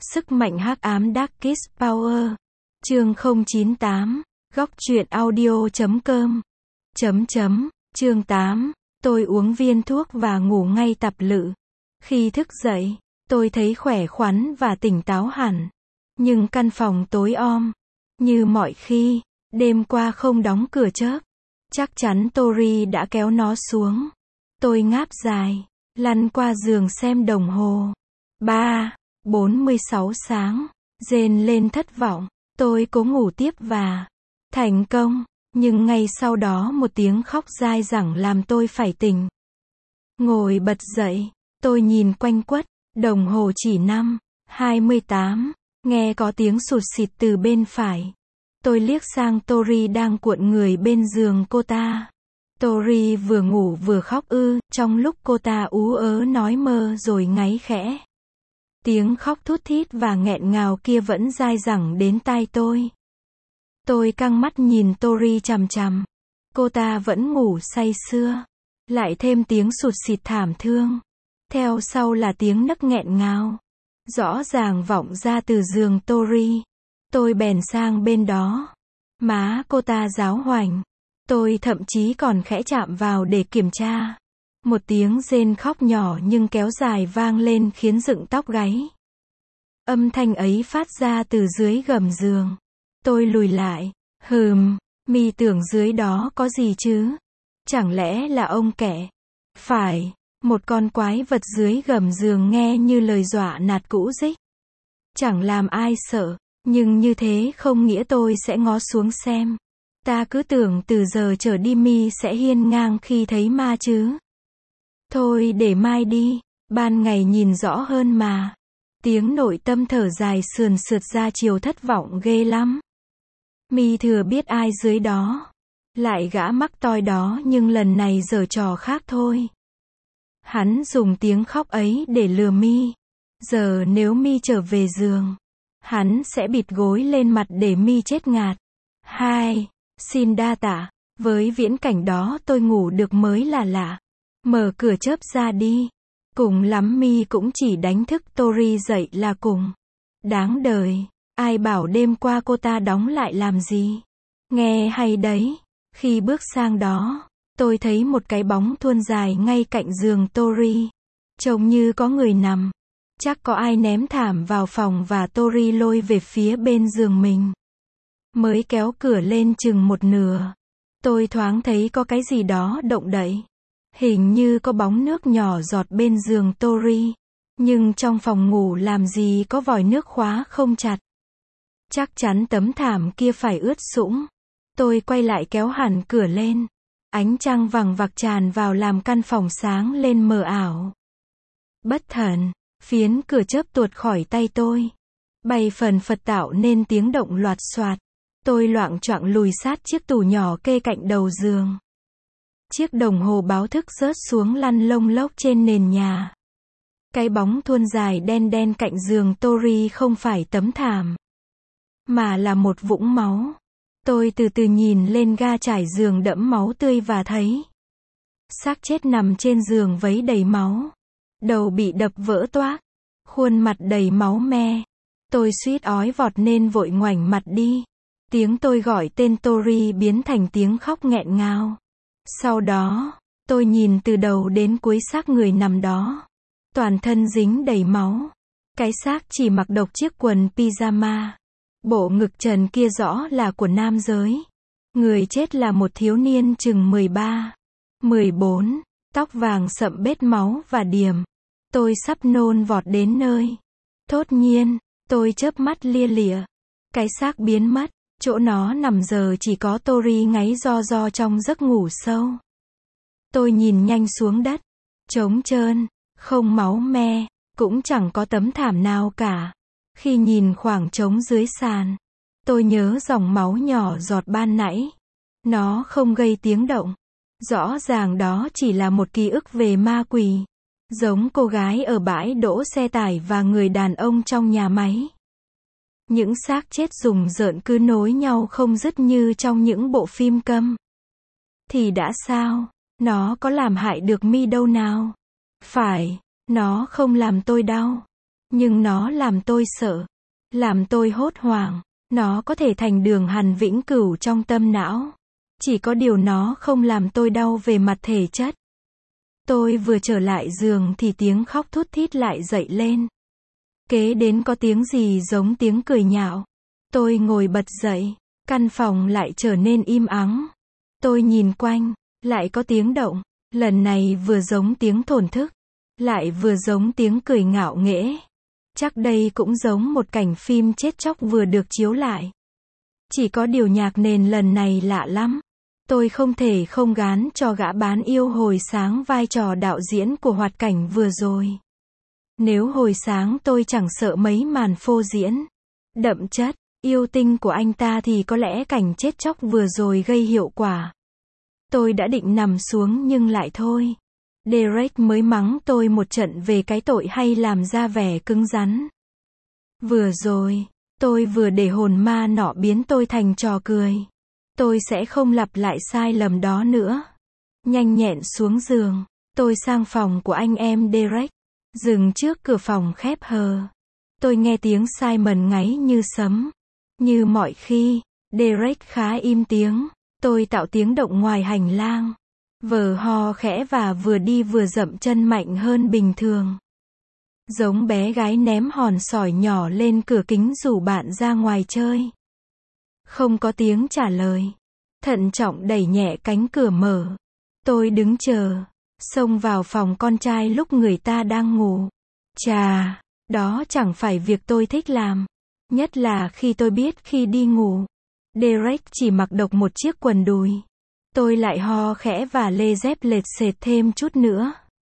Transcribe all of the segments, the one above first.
Sức mạnh hắc ám Darkest Power. Chương 098. Góc truyện audio.com. Chương 8. Tôi uống viên thuốc và ngủ ngay tập lự. Khi thức dậy, tôi thấy khỏe khoắn và tỉnh táo hẳn. Nhưng căn phòng tối om. Như mọi khi, đêm qua không đóng cửa chớp. Chắc chắn Tori đã kéo nó xuống. Tôi ngáp dài, lăn qua giường xem đồng hồ. 3:46 sáng. Rên lên thất vọng. Tôi cố ngủ tiếp và thành công. Nhưng ngay sau đó một tiếng khóc dai dẳng làm tôi phải tỉnh. Ngồi bật dậy, tôi nhìn quanh quất, đồng hồ chỉ 5:28. Nghe có tiếng sụt sịt từ bên phải. Tôi liếc sang Tori đang cuộn người bên giường cô ta. Tori vừa ngủ vừa khóc trong lúc cô ta ú ớ nói mơ rồi ngáy khẽ. Tiếng khóc thút thít và nghẹn ngào kia vẫn dai dẳng đến tai tôi. Tôi căng mắt nhìn Tori chằm chằm. Cô ta vẫn ngủ say sưa. Lại thêm tiếng sụt sịt thảm thương. Theo sau là tiếng nấc nghẹn ngào. Rõ ràng vọng ra từ giường Tori. Tôi bèn sang bên đó. Má cô ta ráo hoảnh. Tôi thậm chí còn khẽ chạm vào để kiểm tra. Một tiếng rên khóc nhỏ nhưng kéo dài vang lên khiến dựng tóc gáy. Âm thanh ấy phát ra từ dưới gầm giường. Tôi lùi lại. Mi tưởng dưới đó có gì chứ? Chẳng lẽ là ông kẻ? Phải, một con quái vật dưới gầm giường nghe như lời dọa nạt cũ dích. Chẳng làm ai sợ, nhưng như thế không nghĩa tôi sẽ ngó xuống xem. Ta cứ tưởng từ giờ trở đi Mi sẽ hiên ngang khi thấy ma chứ. Thôi để mai đi, ban ngày nhìn rõ hơn mà. Tiếng nội tâm thở dài sườn sượt ra chiều thất vọng ghê lắm. Mi thừa biết ai dưới đó. Lại gã mắc toi đó nhưng lần này giở trò khác thôi. Hắn dùng tiếng khóc ấy để lừa Mi. Giờ nếu Mi trở về giường, hắn sẽ bịt gối lên mặt để Mi chết ngạt. Xin đa tạ. Với viễn cảnh đó tôi ngủ được mới là lạ. Mở cửa chớp ra đi. Cùng lắm Mi cũng chỉ đánh thức Tori dậy là cùng. Đáng đời. Ai bảo đêm qua cô ta đóng lại làm gì? Nghe hay đấy. Khi bước sang đó, tôi thấy một cái bóng thuôn dài ngay cạnh giường Tori. Trông như có người nằm. Chắc có ai ném thảm vào phòng và Tori lôi về phía bên giường mình. Mới kéo cửa lên chừng một nửa. Tôi thoáng thấy có cái gì đó động đậy. Hình như có bóng nước nhỏ giọt bên giường Tori. Nhưng trong phòng ngủ làm gì có vòi nước khóa không chặt. Chắc chắn tấm thảm kia phải ướt sũng. Tôi quay lại kéo hẳn cửa lên. Ánh trăng vằng vặc tràn vào làm căn phòng sáng lên mờ ảo. Bất thần, phiến cửa chớp tuột khỏi tay tôi. Bay phần phật tạo nên tiếng động loạt xoạt. Tôi loạng choạng lùi sát chiếc tủ nhỏ kê cạnh đầu giường. Chiếc đồng hồ báo thức rớt xuống lăn lông lốc trên nền nhà. Cái bóng thuôn dài đen đen cạnh giường Tori không phải tấm thảm, mà là một vũng máu. Tôi từ từ nhìn lên ga trải giường đẫm máu tươi và thấy xác chết nằm trên giường vấy đầy máu. Đầu bị đập vỡ toác. Khuôn mặt đầy máu me. Tôi suýt ói vọt nên vội ngoảnh mặt đi. Tiếng tôi gọi tên Tori biến thành tiếng khóc nghẹn ngào. Sau đó, tôi nhìn từ đầu đến cuối xác người nằm đó. Toàn thân dính đầy máu. Cái xác chỉ mặc độc chiếc quần pyjama. Bộ ngực trần kia rõ là của nam giới. Người chết là một thiếu niên chừng 13, 14, tóc vàng sậm bết máu và điểm. Tôi sắp nôn vọt đến nơi. Thốt nhiên, tôi chớp mắt lia lịa. Cái xác biến mất. Chỗ nó nằm giờ chỉ có Tori ngáy ro ro trong giấc ngủ sâu. Tôi nhìn nhanh xuống đất. Trống trơn, không máu me, cũng chẳng có tấm thảm nào cả. Khi nhìn khoảng trống dưới sàn, tôi nhớ dòng máu nhỏ giọt ban nãy. Nó không gây tiếng động. Rõ ràng đó chỉ là một ký ức về ma quỷ. Giống cô gái ở bãi đỗ xe tải và người đàn ông trong nhà máy. Những xác chết rùng rợn cứ nối nhau không dứt như trong những bộ phim câm. Thì đã sao? Nó có làm hại được Mi đâu nào? Phải, nó không làm tôi đau. Nhưng nó làm tôi sợ. Làm tôi hốt hoảng. Nó có thể thành đường hằn vĩnh cửu trong tâm não. Chỉ có điều nó không làm tôi đau về mặt thể chất. Tôi vừa trở lại giường thì tiếng khóc thút thít lại dậy lên. Kế đến có tiếng gì giống tiếng cười nhạo. Tôi ngồi bật dậy. Căn phòng lại trở nên im ắng. Tôi nhìn quanh. Lại có tiếng động. Lần này vừa giống tiếng thổn thức. Lại vừa giống tiếng cười ngạo nghễ. Chắc đây cũng giống một cảnh phim chết chóc vừa được chiếu lại. Chỉ có điều nhạc nền lần này lạ lắm. Tôi không thể không gán cho gã bán yêu hồi sáng vai trò đạo diễn của hoạt cảnh vừa rồi. Nếu hồi sáng tôi chẳng sợ mấy màn phô diễn đậm chất, yêu tinh của anh ta thì có lẽ cảnh chết chóc vừa rồi gây hiệu quả. Tôi đã định nằm xuống nhưng lại thôi. Derek mới mắng tôi một trận về cái tội hay làm ra vẻ cứng rắn. Vừa rồi, tôi vừa để hồn ma nọ biến tôi thành trò cười. Tôi sẽ không lặp lại sai lầm đó nữa. Nhanh nhẹn xuống giường, tôi sang phòng của anh em Derek. Dừng trước cửa phòng khép hờ. Tôi nghe tiếng Simon ngáy như sấm. Như mọi khi, Derek khá im tiếng. Tôi tạo tiếng động ngoài hành lang. Vờ ho khẽ và vừa đi vừa dậm chân mạnh hơn bình thường. Giống bé gái ném hòn sỏi nhỏ lên cửa kính rủ bạn ra ngoài chơi. Không có tiếng trả lời. Thận trọng đẩy nhẹ cánh cửa mở. Tôi đứng chờ. Xông vào phòng con trai lúc người ta đang ngủ. Chà, đó chẳng phải việc tôi thích làm. Nhất là khi tôi biết khi đi ngủ, Derek chỉ mặc độc một chiếc quần đùi. Tôi lại ho khẽ và lê dép lệt sệt thêm chút nữa.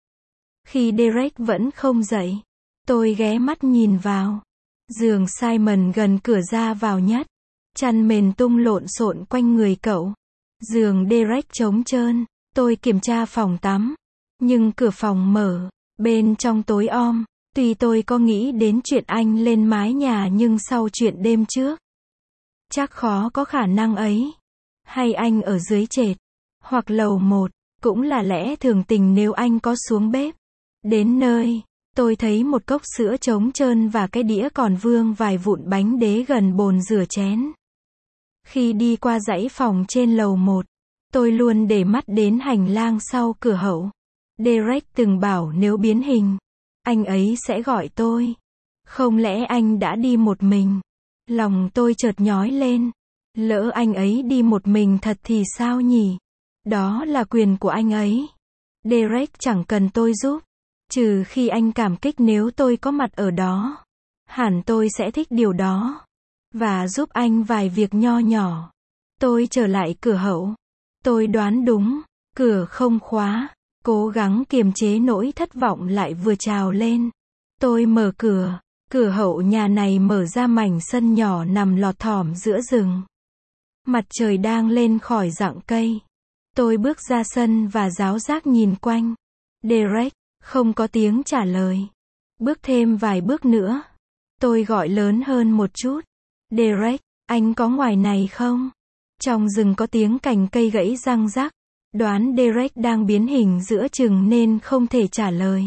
Khi Derek vẫn không dậy, tôi ghé mắt nhìn vào. Giường Simon gần cửa ra vào nhất. Chăn mền tung lộn xộn quanh người cậu. Giường Derek trống trơn. Tôi kiểm tra phòng tắm. Nhưng cửa phòng mở. Bên trong tối om. Tuy tôi có nghĩ đến chuyện anh lên mái nhà nhưng sau chuyện đêm trước, chắc khó có khả năng ấy. Hay anh ở dưới trệt. Hoặc lầu 1. Cũng là lẽ thường tình nếu anh có xuống bếp. Đến nơi, tôi thấy một cốc sữa trống trơn và cái đĩa còn vương vài vụn bánh đế gần bồn rửa chén. Khi đi qua dãy phòng trên lầu 1, tôi luôn để mắt đến hành lang sau cửa hậu. Derek từng bảo nếu biến hình, anh ấy sẽ gọi tôi. Không lẽ anh đã đi một mình? Lòng tôi chợt nhói lên. Lỡ anh ấy đi một mình thật thì sao nhỉ? Đó là quyền của anh ấy. Derek chẳng cần tôi giúp. Trừ khi anh cảm kích nếu tôi có mặt ở đó. Hẳn tôi sẽ thích điều đó. Và giúp anh vài việc nho nhỏ. Tôi trở lại cửa hậu. Tôi đoán đúng. Cửa không khóa. Cố gắng kiềm chế nỗi thất vọng lại vừa trào lên. Tôi mở cửa. Cửa hậu nhà này mở ra mảnh sân nhỏ nằm lọt thỏm giữa rừng. Mặt trời đang lên khỏi rặng cây. Tôi bước ra sân và ráo rác nhìn quanh. Derek, không có tiếng trả lời. Bước thêm vài bước nữa. Tôi gọi lớn hơn một chút. Derek, anh có ngoài này không? Trong rừng có tiếng cành cây gãy răng rắc. Đoán Derek đang biến hình giữa chừng nên không thể trả lời.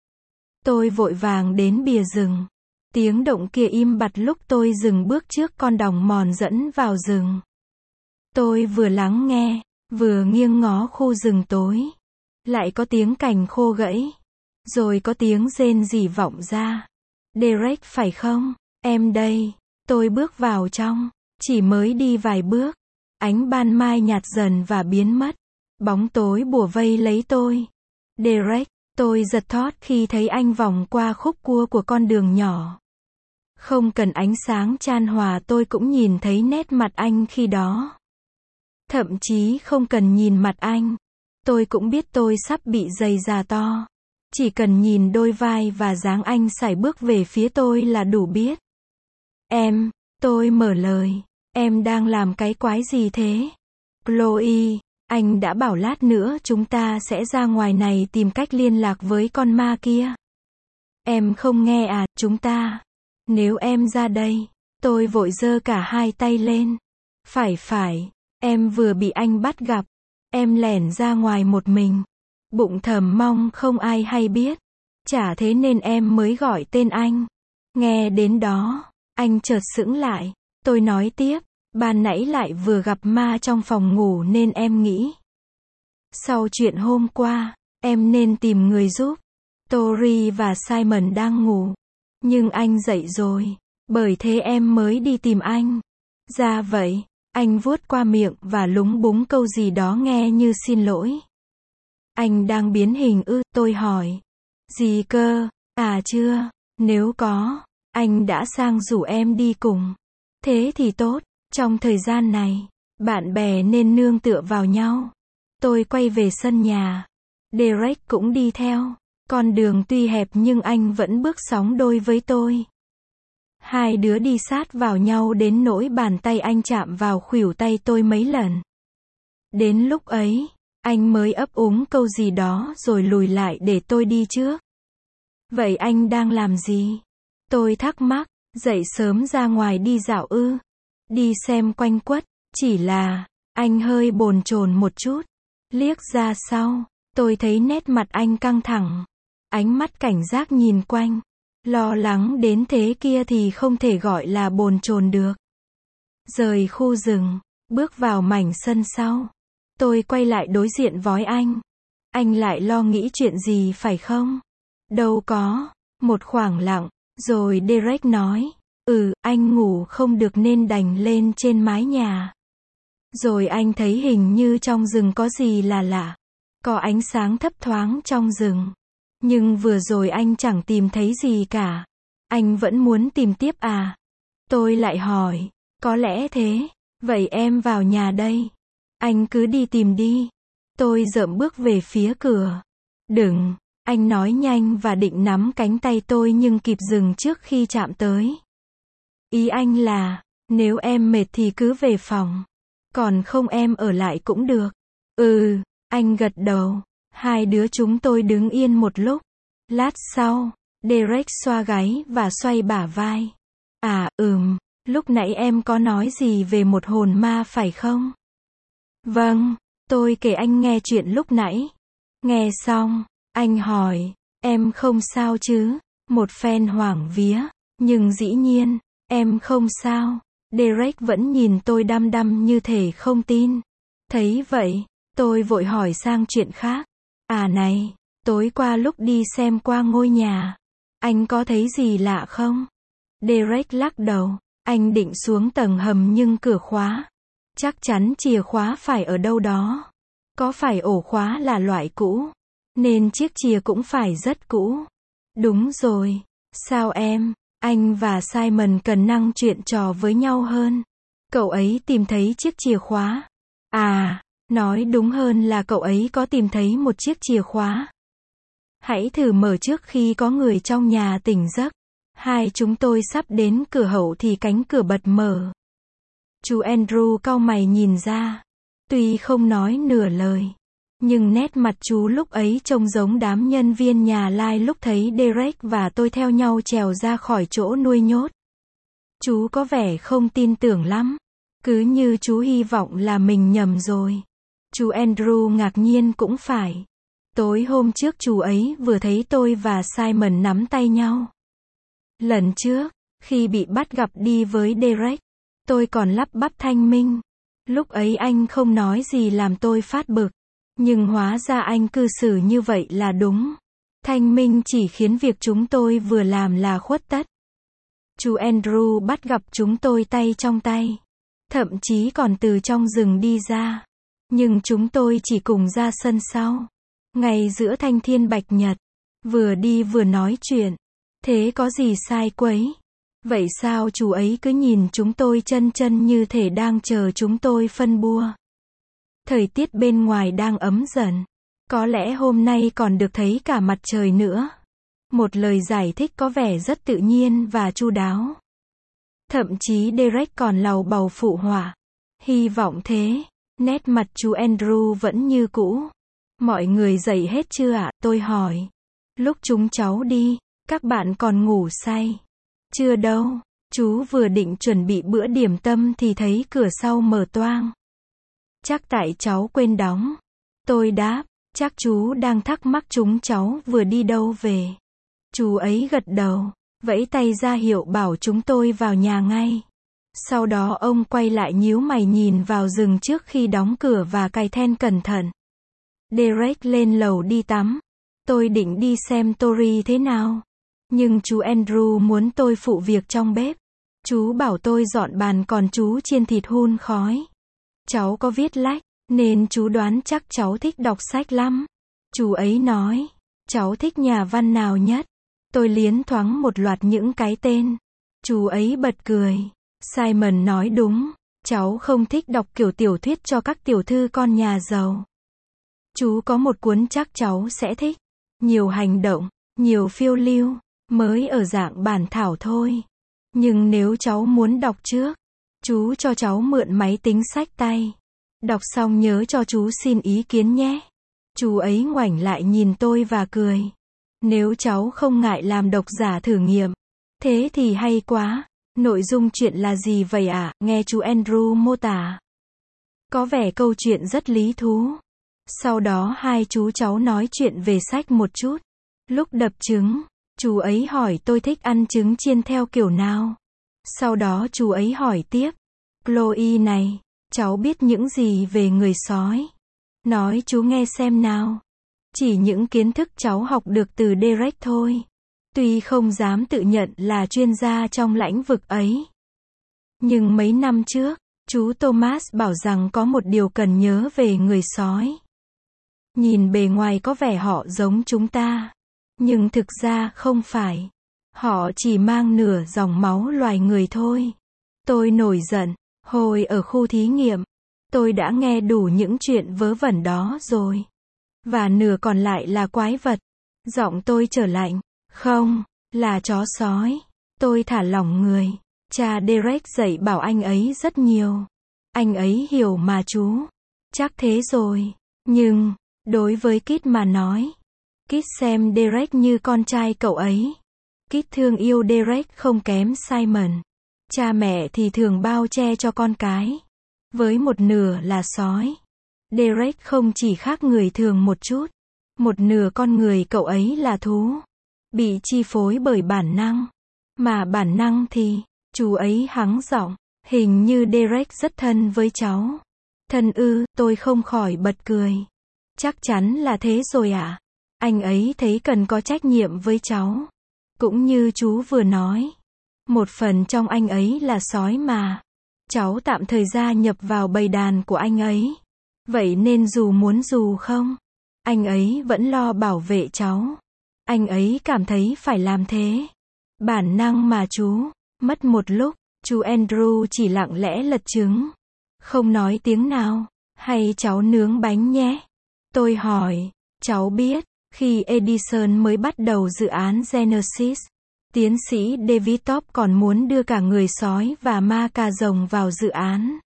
Tôi vội vàng đến bìa rừng. Tiếng động kia im bặt lúc tôi dừng bước trước con đồng mòn dẫn vào rừng. Tôi vừa lắng nghe, vừa nghiêng ngó khu rừng tối. Lại có tiếng cành khô gãy. Rồi có tiếng rên rỉ vọng ra. Derek phải không? Em đây. Tôi bước vào trong. Chỉ mới đi vài bước. Ánh ban mai nhạt dần và biến mất. Bóng tối bủa vây lấy tôi. Derek, tôi giật thót khi thấy anh vòng qua khúc cua của con đường nhỏ. Không cần ánh sáng chan hòa tôi cũng nhìn thấy nét mặt anh khi đó. Thậm chí không cần nhìn mặt anh. Tôi cũng biết tôi sắp bị giày già to. Chỉ cần nhìn đôi vai và dáng anh sải bước về phía tôi là đủ biết. Em, tôi mở lời. Em đang làm cái quái gì thế? Chloe, anh đã bảo lát nữa chúng ta sẽ ra ngoài này tìm cách liên lạc với con ma kia. Em không nghe à, chúng ta. Nếu em ra đây, tôi vội giơ cả hai tay lên. Phải, em vừa bị anh bắt gặp. Em lẻn ra ngoài một mình. Bụng thầm mong không ai hay biết. Chả thế nên em mới gọi tên anh. Nghe đến đó, anh chợt sững lại. Tôi nói tiếp, ban nãy lại vừa gặp ma trong phòng ngủ nên em nghĩ. Sau chuyện hôm qua, em nên tìm người giúp. Tori và Simon đang ngủ. Nhưng anh dậy rồi. Bởi thế em mới đi tìm anh. Ra vậy, anh vuốt qua miệng và lúng búng câu gì đó nghe như xin lỗi. Anh đang biến hình ư? Tôi hỏi. Gì cơ? À chưa, nếu có, anh đã sang rủ em đi cùng. Thế thì tốt, trong thời gian này, bạn bè nên nương tựa vào nhau. Tôi quay về sân nhà. Derek cũng đi theo. Con đường tuy hẹp nhưng anh vẫn bước sóng đôi với tôi. Hai đứa đi sát vào nhau đến nỗi bàn tay anh chạm vào khuỷu tay tôi mấy lần. Đến lúc ấy, anh mới ấp úng câu gì đó rồi lùi lại để tôi đi trước. Vậy anh đang làm gì? Tôi thắc mắc, dậy sớm ra ngoài đi dạo ư? Đi xem quanh quất, chỉ là, anh hơi bồn chồn một chút. Liếc ra sau, tôi thấy nét mặt anh căng thẳng. Ánh mắt cảnh giác nhìn quanh. Lo lắng đến thế kia thì không thể gọi là bồn chồn được. Rời khu rừng, bước vào mảnh sân sau. Tôi quay lại đối diện với anh. Anh lại lo nghĩ chuyện gì phải không? Đâu có. Một khoảng lặng, rồi Derek nói. Anh ngủ không được nên đành lên trên mái nhà. Rồi anh thấy hình như trong rừng có gì là lạ. Có ánh sáng thấp thoáng trong rừng. Nhưng vừa rồi anh chẳng tìm thấy gì cả. Anh vẫn muốn tìm tiếp à? Tôi lại hỏi. Có lẽ thế. Vậy em vào nhà đây. Anh cứ đi tìm đi. Tôi dợm bước về phía cửa. Đừng. Anh nói nhanh và định nắm cánh tay tôi nhưng kịp dừng trước khi chạm tới. Ý anh là, nếu em mệt thì cứ về phòng. Còn không em ở lại cũng được. Anh gật đầu. Hai đứa chúng tôi đứng yên một lúc. Lát sau, Derek xoa gáy và xoay bả vai. Lúc nãy em có nói gì về một hồn ma phải không? Vâng, tôi kể anh nghe chuyện lúc nãy. Nghe xong, anh hỏi, em không sao chứ? Một phen hoảng vía, nhưng dĩ nhiên, em không sao. Derek vẫn nhìn tôi đăm đăm như thể không tin. Thấy vậy, tôi vội hỏi sang chuyện khác. Này, tối qua lúc đi xem qua ngôi nhà, anh có thấy gì lạ không? Derek lắc đầu, anh định xuống tầng hầm nhưng cửa khóa. Chắc chắn chìa khóa phải ở đâu đó. Có phải ổ khóa là loại cũ, nên chiếc chìa cũng phải rất cũ. Đúng rồi. Sao em? Anh và Simon cần năng chuyện trò với nhau hơn. Cậu ấy tìm thấy chiếc chìa khóa. Nói đúng hơn là cậu ấy có tìm thấy một chiếc chìa khóa. Hãy thử mở trước khi có người trong nhà tỉnh giấc. Hai chúng tôi sắp đến cửa hậu thì cánh cửa bật mở. Chú Andrew cau mày nhìn ra. Tuy không nói nửa lời, nhưng nét mặt chú lúc ấy trông giống đám nhân viên nhà lai lúc thấy Derek và tôi theo nhau trèo ra khỏi chỗ nuôi nhốt. Chú có vẻ không tin tưởng lắm. Cứ như chú hy vọng là mình nhầm rồi. Chú Andrew ngạc nhiên cũng phải. Tối hôm trước chú ấy vừa thấy tôi và Simon nắm tay nhau. Lần trước, khi bị bắt gặp đi với Derek, tôi còn lắp bắp thanh minh. Lúc ấy anh không nói gì làm tôi phát bực. Nhưng hóa ra anh cư xử như vậy là đúng. Thanh minh chỉ khiến việc chúng tôi vừa làm là khuất tất. Chú Andrew bắt gặp chúng tôi tay trong tay. Thậm chí còn từ trong rừng đi ra. Nhưng chúng tôi chỉ cùng ra sân sau. Ngay giữa thanh thiên bạch nhật. Vừa đi vừa nói chuyện. Thế có gì sai quấy? Vậy sao chú ấy cứ nhìn chúng tôi chân chân như thể đang chờ chúng tôi phân bua? Thời tiết bên ngoài đang ấm dần. Có lẽ hôm nay còn được thấy cả mặt trời nữa. Một lời giải thích có vẻ rất tự nhiên và chu đáo. Thậm chí Derek còn lầu bầu phụ họa. Hy vọng thế. Nét mặt chú Andrew vẫn như cũ. Mọi người dậy hết chưa ạ? Tôi hỏi. Lúc chúng cháu đi, các bạn còn ngủ say. Chưa đâu. Chú vừa định chuẩn bị bữa điểm tâm thì thấy cửa sau mở toang. Chắc tại cháu quên đóng. Tôi đáp. Chắc chú đang thắc mắc chúng cháu vừa đi đâu về. Chú ấy gật đầu. vẫy tay ra hiệu bảo chúng tôi vào nhà ngay. Sau đó ông quay lại nhíu mày nhìn vào giường trước khi đóng cửa và cài then cẩn thận. Derek lên lầu đi tắm. Tôi định đi xem Tori thế nào. Nhưng chú Andrew muốn tôi phụ việc trong bếp. Chú bảo tôi dọn bàn còn chú chiên thịt hun khói. Cháu có viết lách, nên chú đoán chắc cháu thích đọc sách lắm. Chú ấy nói, cháu thích nhà văn nào nhất? Tôi liến thoáng một loạt những cái tên. Chú ấy bật cười. Simon nói đúng, cháu không thích đọc kiểu tiểu thuyết cho các tiểu thư con nhà giàu. Chú có một cuốn chắc cháu sẽ thích. Nhiều hành động, nhiều phiêu lưu, mới ở dạng bản thảo thôi. Nhưng nếu cháu muốn đọc trước, chú cho cháu mượn máy tính xách tay. Đọc xong nhớ cho chú xin ý kiến nhé. Chú ấy ngoảnh lại nhìn tôi và cười. Nếu cháu không ngại làm độc giả thử nghiệm, thế thì hay quá. Nội dung chuyện là gì vậy ạ? Nghe chú Andrew mô tả. Có vẻ câu chuyện rất lý thú. Sau đó hai chú cháu nói chuyện về sách một chút. Lúc đập trứng, chú ấy hỏi tôi thích ăn trứng chiên theo kiểu nào. Sau đó chú ấy hỏi tiếp. Chloe này, cháu biết những gì về người sói? Nói chú nghe xem nào. Chỉ những kiến thức cháu học được từ Derek thôi. Tuy không dám tự nhận là chuyên gia trong lĩnh vực ấy. Nhưng mấy năm trước, chú Thomas bảo rằng có một điều cần nhớ về người sói. Nhìn bề ngoài có vẻ họ giống chúng ta. Nhưng thực ra không phải. Họ chỉ mang nửa dòng máu loài người thôi. Tôi nổi giận. Hồi ở khu thí nghiệm, tôi đã nghe đủ những chuyện vớ vẩn đó rồi. Và nửa còn lại là quái vật. Giọng tôi trở lạnh. Không, là chó sói. Tôi thả lỏng người. Cha Derek dạy bảo anh ấy rất nhiều. Anh ấy hiểu mà chú. Chắc thế rồi. Nhưng, đối với Kit mà nói, Kit xem Derek như con trai cậu ấy. Kit thương yêu Derek không kém Simon. Cha mẹ thì thường bao che cho con cái. Với một nửa là sói. Derek không chỉ khác người thường một chút. Một nửa con người cậu ấy là thú. Bị chi phối bởi bản năng. Mà bản năng thì, chú ấy hắng giọng. Hình như Derek rất thân với cháu. Thân ư, tôi không khỏi bật cười. Chắc chắn là thế rồi ạ. Anh ấy thấy cần có trách nhiệm với cháu. Cũng như chú vừa nói. Một phần trong anh ấy là sói mà. Cháu tạm thời gia nhập vào bầy đàn của anh ấy. Vậy nên dù muốn dù không, anh ấy vẫn lo bảo vệ cháu. Anh ấy cảm thấy phải làm thế. Bản năng mà chú. Mất một lúc, chú Andrew chỉ lặng lẽ lật trứng. Không nói tiếng nào. Hay cháu nướng bánh nhé? Tôi hỏi. Cháu biết, khi Edison mới bắt đầu dự án Genesis, tiến sĩ David Top còn muốn đưa cả người sói và ma cà rồng vào dự án.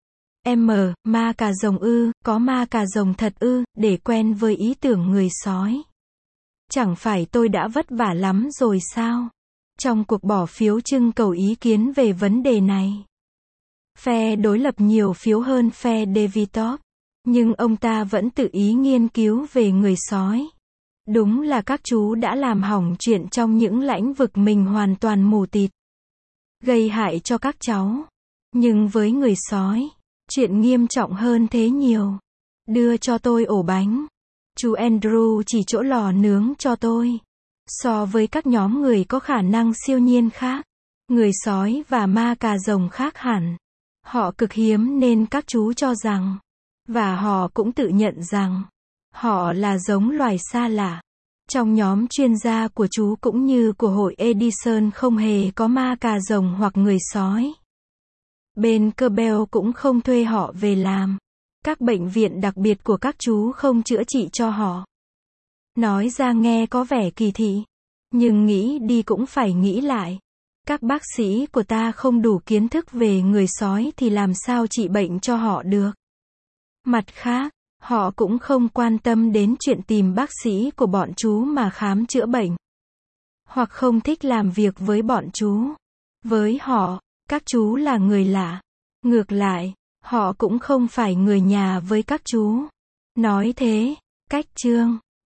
Ma cà rồng ư, có ma cà rồng thật ư, để quen với ý tưởng người sói. Chẳng phải tôi đã vất vả lắm rồi sao? Trong cuộc bỏ phiếu trưng cầu ý kiến về vấn đề này. Phe đối lập nhiều phiếu hơn phe David Top. Nhưng ông ta vẫn tự ý nghiên cứu về người sói. Đúng là các chú đã làm hỏng chuyện trong những lĩnh vực mình hoàn toàn mù tịt. Gây hại cho các cháu. Nhưng với người sói, chuyện nghiêm trọng hơn thế nhiều. Đưa cho tôi ổ bánh. Chú Andrew chỉ chỗ lò nướng cho tôi. So với các nhóm người có khả năng siêu nhiên khác, người sói và ma cà rồng khác hẳn. Họ cực hiếm nên các chú cho rằng, và họ cũng tự nhận rằng, họ là giống loài xa lạ. Trong nhóm chuyên gia của chú cũng như của hội Edison không hề có ma cà rồng hoặc người sói. Bên Kerbel cũng không thuê họ về làm. Các bệnh viện đặc biệt của các chú không chữa trị cho họ. Nói ra nghe có vẻ kỳ thị. Nhưng nghĩ đi cũng phải nghĩ lại. Các bác sĩ của ta không đủ kiến thức về người sói thì làm sao trị bệnh cho họ được. Mặt khác, họ cũng không quan tâm đến chuyện tìm bác sĩ của bọn chú mà khám chữa bệnh. Hoặc không thích làm việc với bọn chú. Với họ, các chú là người lạ. Ngược lại, họ cũng không phải người nhà với các chú. Nói thế, cách chương.